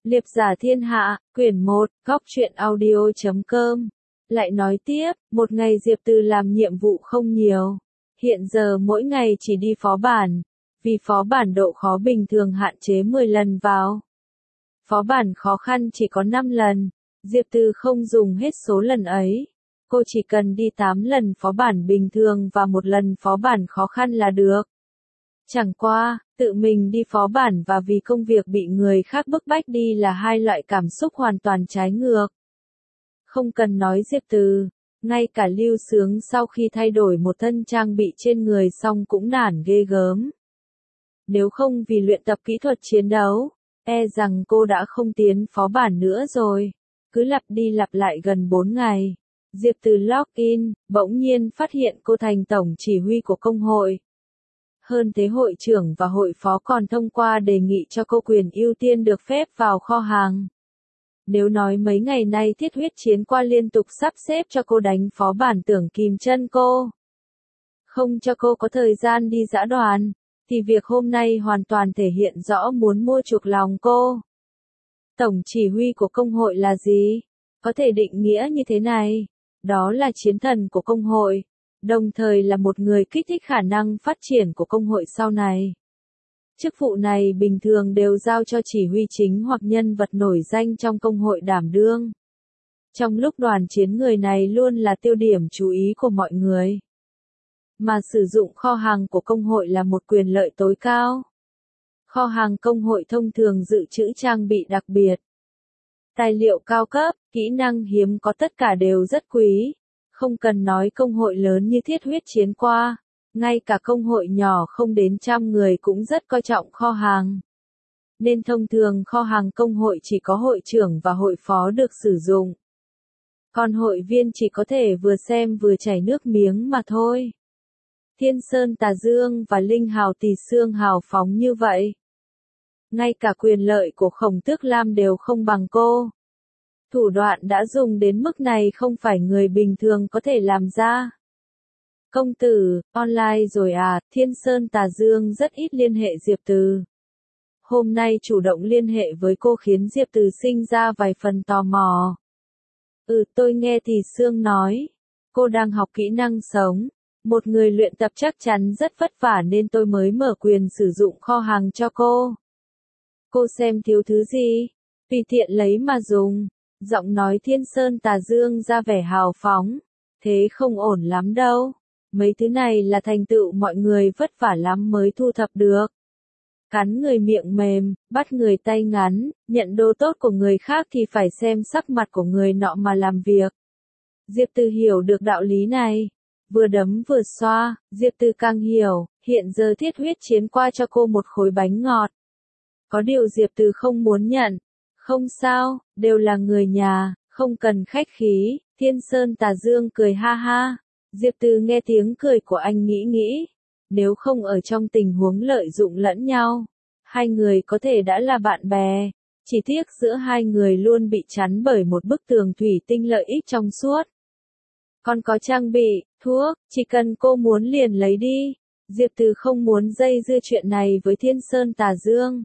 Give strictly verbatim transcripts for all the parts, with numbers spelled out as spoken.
Liệp giả thiên hạ, quyển một, góc truyện audio chấm com. Lại nói tiếp, một ngày Diệp Từ làm nhiệm vụ không nhiều. Hiện giờ mỗi ngày chỉ đi phó bản. Vì phó bản độ khó bình thường hạn chế mười lần vào. Phó bản khó khăn chỉ có năm lần. Diệp Từ không dùng hết số lần ấy. Cô chỉ cần đi tám lần phó bản bình thường và một lần phó bản khó khăn là được. Chẳng qua, tự mình đi phó bản và vì công việc bị người khác bức bách đi là hai loại cảm xúc hoàn toàn trái ngược. Không cần nói Diệp Từ, ngay cả Lưu Sướng sau khi thay đổi một thân trang bị trên người xong cũng nản ghê gớm. Nếu không vì luyện tập kỹ thuật chiến đấu, e rằng cô đã không tiến phó bản nữa rồi. Cứ lặp đi lặp lại gần bốn ngày. Diệp Từ login, bỗng nhiên phát hiện cô thành tổng chỉ huy của công hội. Hơn thế hội trưởng và hội phó còn thông qua đề nghị cho cô quyền ưu tiên được phép vào kho hàng. Nếu nói mấy ngày nay thiết huyết chiến qua liên tục sắp xếp cho cô đánh phó bản tưởng kìm chân cô. Không cho cô có thời gian đi dã đoàn, thì việc hôm nay hoàn toàn thể hiện rõ muốn mua chuộc lòng cô. Tổng chỉ huy của công hội là gì? Có thể định nghĩa như thế này. Đó là chiến thần của công hội. Đồng thời là một người kích thích khả năng phát triển của công hội sau này. Chức vụ này bình thường đều giao cho chỉ huy chính hoặc nhân vật nổi danh trong công hội đảm đương. Trong lúc đoàn chiến người này luôn là tiêu điểm chú ý của mọi người. Mà sử dụng kho hàng của công hội là một quyền lợi tối cao. Kho hàng công hội thông thường dự trữ trang bị đặc biệt. Tài liệu cao cấp, kỹ năng hiếm có tất cả đều rất quý. Không cần nói công hội lớn như thiết huyết chiến qua, ngay cả công hội nhỏ không đến trăm người cũng rất coi trọng kho hàng. Nên thông thường kho hàng công hội chỉ có hội trưởng và hội phó được sử dụng. Còn hội viên chỉ có thể vừa xem vừa chảy nước miếng mà thôi. Thiên Sơn Tà Dương và Linh Hào Tỳ Xương hào phóng như vậy. Ngay cả quyền lợi của Khổng Tước Lam đều không bằng cô. Thủ đoạn đã dùng đến mức này không phải người bình thường có thể làm ra. Công tử, online rồi à, Thiên Sơn Tà Dương rất ít liên hệ Diệp Từ. Hôm nay chủ động liên hệ với cô khiến Diệp Từ sinh ra vài phần tò mò. Ừ, tôi nghe Tỳ Xương nói. Cô đang học kỹ năng sống. Một người luyện tập chắc chắn rất vất vả nên tôi mới mở quyền sử dụng kho hàng cho cô. Cô xem thiếu thứ gì? Tùy tiện lấy mà dùng. Giọng nói Thiên Sơn Tà Dương ra vẻ hào phóng. Thế không ổn lắm đâu. Mấy thứ này là thành tựu mọi người vất vả lắm mới thu thập được. Cắn người miệng mềm, bắt người tay ngắn, nhận đồ tốt của người khác thì phải xem sắc mặt của người nọ mà làm việc. Diệp Từ hiểu được đạo lý này. Vừa đấm vừa xoa, Diệp Từ càng hiểu, hiện giờ thiết huyết chiến qua cho cô một khối bánh ngọt. Có điều Diệp Từ không muốn nhận. Không sao, đều là người nhà, không cần khách khí. Thiên Sơn Tà Dương cười ha ha. Diệp Từ nghe tiếng cười của anh nghĩ nghĩ. Nếu không ở trong tình huống lợi dụng lẫn nhau, hai người có thể đã là bạn bè. Chỉ tiếc giữa hai người luôn bị chắn bởi một bức tường thủy tinh lợi ích trong suốt. Còn có trang bị, thuốc, chỉ cần cô muốn liền lấy đi. Diệp Từ không muốn dây dưa chuyện này với Thiên Sơn Tà Dương.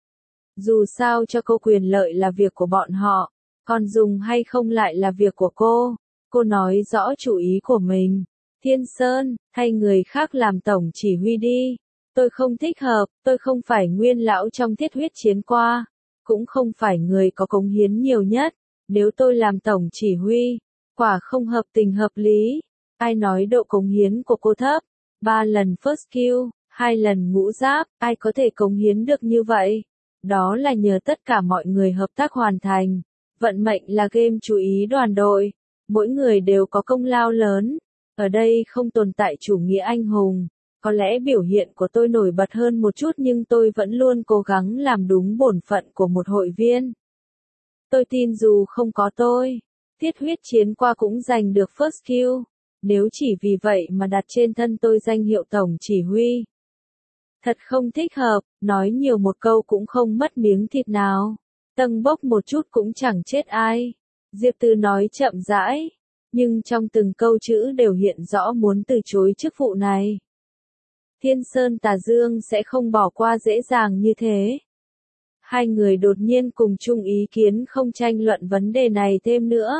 Dù sao cho cô quyền lợi là việc của bọn họ, còn dùng hay không lại là việc của cô. Cô nói rõ chủ ý của mình. Thiên Sơn, thay người khác làm tổng chỉ huy đi. Tôi không thích hợp, tôi không phải nguyên lão trong thiết huyết chiến qua. Cũng không phải người có cống hiến nhiều nhất. Nếu tôi làm tổng chỉ huy, quả không hợp tình hợp lý. Ai nói độ cống hiến của cô thấp? Ba lần first kill, hai lần ngũ giáp, ai có thể cống hiến được như vậy? Đó là nhờ tất cả mọi người hợp tác hoàn thành. Vận mệnh là game chú ý đoàn đội. Mỗi người đều có công lao lớn. Ở đây không tồn tại chủ nghĩa anh hùng. Có lẽ biểu hiện của tôi nổi bật hơn một chút nhưng tôi vẫn luôn cố gắng làm đúng bổn phận của một hội viên. Tôi tin dù không có tôi, thiết huyết chiến qua cũng giành được first kill. Nếu chỉ vì vậy mà đặt trên thân tôi danh hiệu tổng chỉ huy. Thật không thích hợp, nói nhiều một câu cũng không mất miếng thịt nào. Tâng bốc một chút cũng chẳng chết ai. Diệp Từ nói chậm rãi, nhưng trong từng câu chữ đều hiện rõ muốn từ chối chức vụ này. Thiên Sơn Tà Dương sẽ không bỏ qua dễ dàng như thế. Hai người đột nhiên cùng chung ý kiến không tranh luận vấn đề này thêm nữa.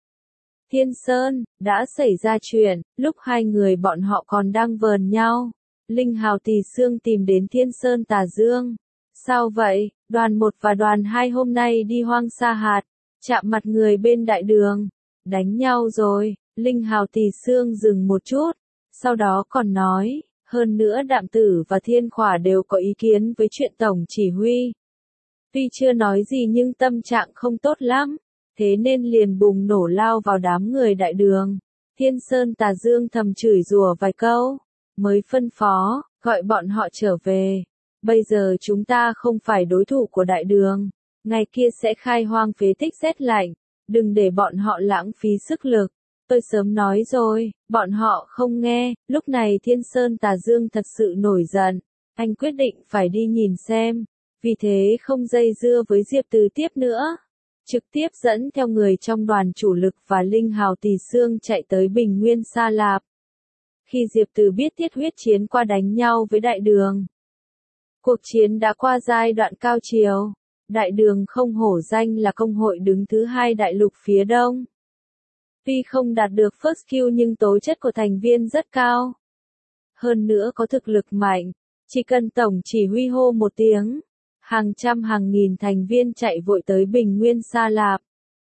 Thiên Sơn, đã xảy ra chuyện, lúc hai người bọn họ còn đang vờn nhau. Linh Hào Tỳ Xương tìm đến Thiên Sơn Tà Dương. Sao vậy, đoàn một và đoàn hai hôm nay đi Hoang Sa Hạt, chạm mặt người bên đại đường, đánh nhau rồi. Linh Hào Tỳ Xương dừng một chút, sau đó còn nói, hơn nữa Đạm Tử và Thiên Khỏa đều có ý kiến với chuyện tổng chỉ huy. Tuy chưa nói gì nhưng tâm trạng không tốt lắm, thế nên liền bùng nổ lao vào đám người đại đường. Thiên Sơn Tà Dương thầm chửi rủa vài câu, mới phân phó, gọi bọn họ trở về. Bây giờ chúng ta không phải đối thủ của đại đường, ngày kia sẽ khai hoang phế tích rét lạnh, đừng để bọn họ lãng phí sức lực. Tôi sớm nói rồi, bọn họ không nghe. Lúc này Thiên Sơn Tà Dương thật sự nổi giận, anh quyết định phải đi nhìn xem, vì thế không dây dưa với Diệp Từ tiếp nữa, trực tiếp dẫn theo người trong đoàn chủ lực và Linh Hào Tỳ Xương chạy tới Bình Nguyên Sa Lạp. Khi Diệp Từ biết Thiết Huyết Chiến qua đánh nhau với đại đường, cuộc chiến đã qua giai đoạn cao triều, đại đường không hổ danh là công hội đứng thứ hai đại lục phía đông. Tuy không đạt được first kill nhưng tố chất của thành viên rất cao. Hơn nữa có thực lực mạnh, chỉ cần tổng chỉ huy hô một tiếng, hàng trăm hàng nghìn thành viên chạy vội tới Bình Nguyên Sa Lạp.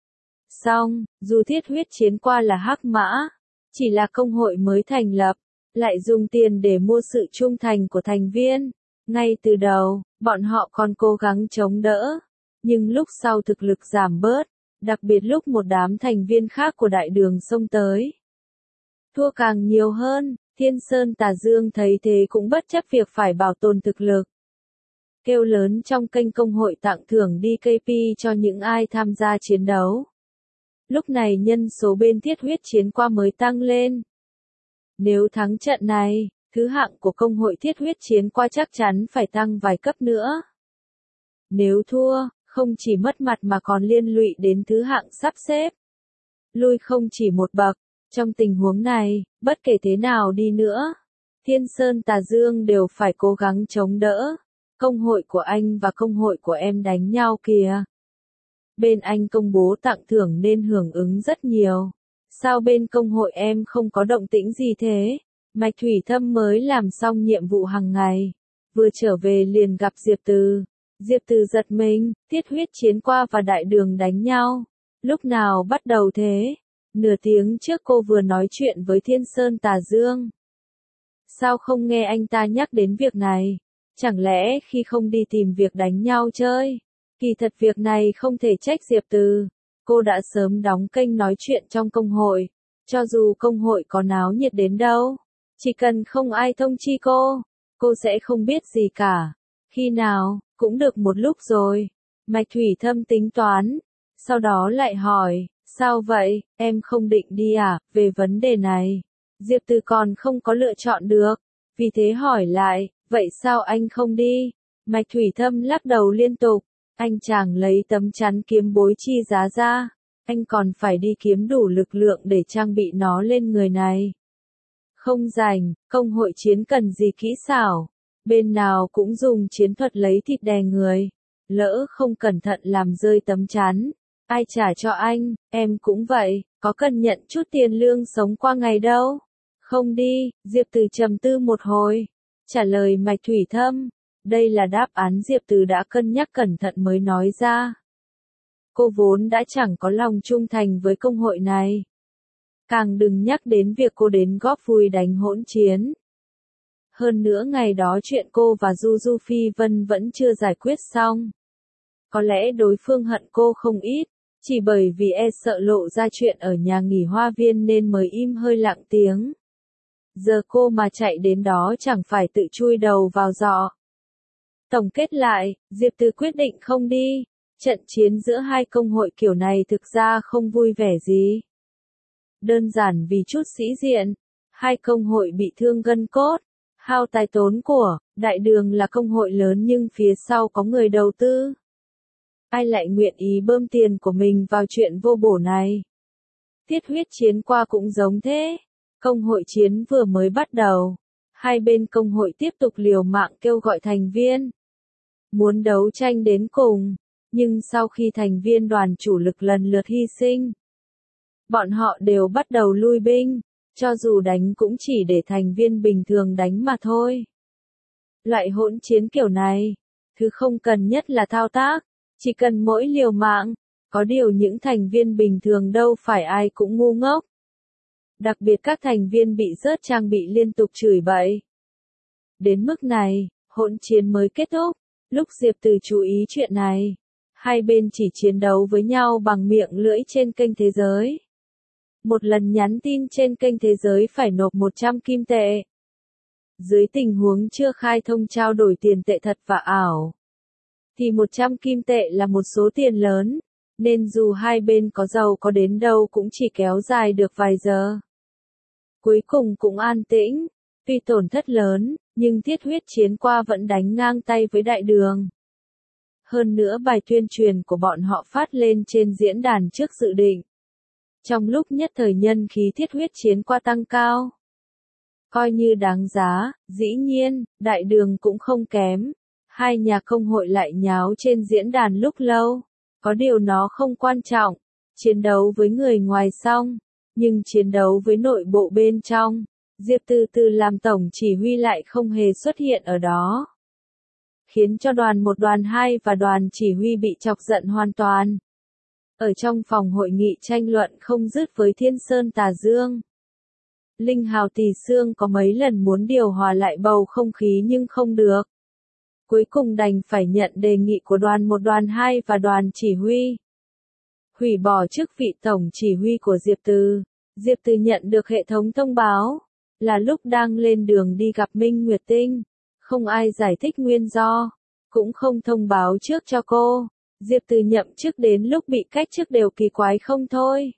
Xong, dù Thiết Huyết Chiến qua là hắc mã, chỉ là công hội mới thành lập, lại dùng tiền để mua sự trung thành của thành viên. Ngay từ đầu, bọn họ còn cố gắng chống đỡ, nhưng lúc sau thực lực giảm bớt, đặc biệt lúc một đám thành viên khác của đại đường xông tới. Thua càng nhiều hơn, Thiên Sơn Tà Dương thấy thế cũng bất chấp việc phải bảo tồn thực lực. Kêu lớn trong kênh công hội tặng thưởng đê ca pê cho những ai tham gia chiến đấu. Lúc này nhân số bên Thiết Huyết Chiến qua mới tăng lên. Nếu thắng trận này, thứ hạng của công hội Thiết Huyết Chiến qua chắc chắn phải tăng vài cấp nữa. Nếu thua, không chỉ mất mặt mà còn liên lụy đến thứ hạng sắp xếp. Lui không chỉ một bậc, trong tình huống này, bất kể thế nào đi nữa, Thiên Sơn Tà Dương đều phải cố gắng chống đỡ. Công hội của anh và công hội của em đánh nhau kìa. Bên anh công bố tặng thưởng nên hưởng ứng rất nhiều. Sao bên công hội em không có động tĩnh gì thế? Mạch Thủy Thâm mới làm xong nhiệm vụ hàng ngày, vừa trở về liền gặp Diệp Từ. Diệp Từ giật mình, Thiết Huyết Chiến qua và đại đường đánh nhau. Lúc nào bắt đầu thế? Nửa tiếng trước cô vừa nói chuyện với Thiên Sơn Tà Dương. Sao không nghe anh ta nhắc đến việc này? Chẳng lẽ khi không đi tìm việc đánh nhau chơi? Kỳ thật việc này không thể trách Diệp Từ. Cô đã sớm đóng kênh nói chuyện trong công hội. Cho dù công hội có náo nhiệt đến đâu, chỉ cần không ai thông chi cô, cô sẽ không biết gì cả. Khi nào, cũng được một lúc rồi. Mạch Thủy Thâm tính toán. Sau đó lại hỏi, sao vậy, em không định đi à? Về vấn đề này, Diệp Từ còn không có lựa chọn được. Vì thế hỏi lại, vậy sao anh không đi? Mạch Thủy Thâm lắc đầu liên tục. Anh chàng lấy tấm chắn kiếm bối chi giá ra. Anh còn phải đi kiếm đủ lực lượng để trang bị nó lên người này. Không rảnh, công hội chiến cần gì kỹ xảo. Bên nào cũng dùng chiến thuật lấy thịt đè người. Lỡ không cẩn thận làm rơi tấm chắn, ai trả cho anh? Em cũng vậy, có cần nhận chút tiền lương sống qua ngày đâu. Không đi, Diệp Từ trầm tư một hồi. Trả lời Mạch Thủy Thâm. Đây là đáp án Diệp Từ đã cân nhắc cẩn thận mới nói ra. Cô vốn đã chẳng có lòng trung thành với công hội này. Càng đừng nhắc đến việc cô đến góp vui đánh hỗn chiến. Hơn nữa ngày đó chuyện cô và Du Du Phi Vân vẫn chưa giải quyết xong. Có lẽ đối phương hận cô không ít, chỉ bởi vì e sợ lộ ra chuyện ở nhà nghỉ Hoa Viên nên mới im hơi lặng tiếng. Giờ cô mà chạy đến đó chẳng phải tự chui đầu vào giọ. Tổng kết lại, Diệp Từ quyết định không đi. Trận chiến giữa hai công hội kiểu này thực ra không vui vẻ gì. Đơn giản vì chút sĩ diện, hai công hội bị thương gân cốt, hao tài tốn của. Đại đường là công hội lớn nhưng phía sau có người đầu tư. Ai lại nguyện ý bơm tiền của mình vào chuyện vô bổ này? Thiết Huyết Chiến qua cũng giống thế. Công hội chiến vừa mới bắt đầu. Hai bên công hội tiếp tục liều mạng kêu gọi thành viên. muốn đấu tranh đến cùng, nhưng sau khi thành viên đoàn chủ lực lần lượt hy sinh, bọn họ đều bắt đầu lui binh, cho dù đánh cũng chỉ để thành viên bình thường đánh mà thôi. Loại hỗn chiến kiểu này, thứ không cần nhất là thao tác, chỉ cần mỗi liều mạng, có điều những thành viên bình thường đâu phải ai cũng ngu ngốc. Đặc biệt các thành viên bị rớt trang bị liên tục chửi bậy. Đến mức này, hỗn chiến mới kết thúc, lúc Diệp Từ chú ý chuyện này, hai bên chỉ chiến đấu với nhau bằng miệng lưỡi trên kênh thế giới. Một lần nhắn tin trên kênh thế giới phải nộp một trăm kim tệ. Dưới tình huống chưa khai thông trao đổi tiền tệ thật và ảo, thì một trăm kim tệ là một số tiền lớn, nên dù hai bên có giàu có đến đâu cũng chỉ kéo dài được vài giờ. Cuối cùng cũng an tĩnh, tuy tổn thất lớn, nhưng thiết huyết chiến qua vẫn đánh ngang tay với đại đường. Hơn nữa bài tuyên truyền của bọn họ phát lên trên diễn đàn trước dự định. Trong lúc nhất thời nhân khí thiết huyết chiến qua tăng cao. Coi như đáng giá, dĩ nhiên, đại đường cũng không kém. Hai nhà công hội lại nháo trên diễn đàn lúc lâu. Có điều nó không quan trọng. Chiến đấu với người ngoài xong, nhưng chiến đấu với nội bộ bên trong, Diệp Từ Từ làm tổng chỉ huy lại không hề xuất hiện ở đó. Khiến cho đoàn một đoàn hai và đoàn chỉ huy bị chọc giận hoàn toàn. Ở trong phòng hội nghị tranh luận không dứt với Thiên Sơn Tà Dương. Linh Hào Tỳ Xương có mấy lần muốn điều hòa lại bầu không khí nhưng không được. Cuối cùng đành phải nhận đề nghị của đoàn một đoàn hai và đoàn chỉ huy. Hủy bỏ chức vị tổng chỉ huy của Diệp Từ. Diệp Từ nhận được hệ thống thông báo, là lúc đang lên đường đi gặp Minh Nguyệt Tinh. Không ai giải thích nguyên do, cũng không thông báo trước cho cô. Diệp Từ nhậm chức đến lúc bị cách chức đều kỳ quái không thôi.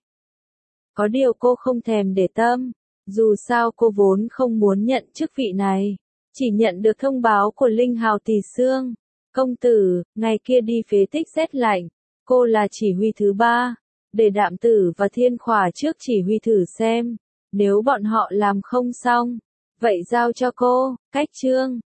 Có điều cô không thèm để tâm, dù sao cô vốn không muốn nhận chức vị này, chỉ nhận được thông báo của Linh Hào Tỳ Xương. Công tử, ngày kia đi phế tích rét lạnh, cô là chỉ huy thứ ba, để Đạm Tử và Thiên Khỏa trước chỉ huy thử xem, nếu bọn họ làm không xong, vậy giao cho cô. Cách chương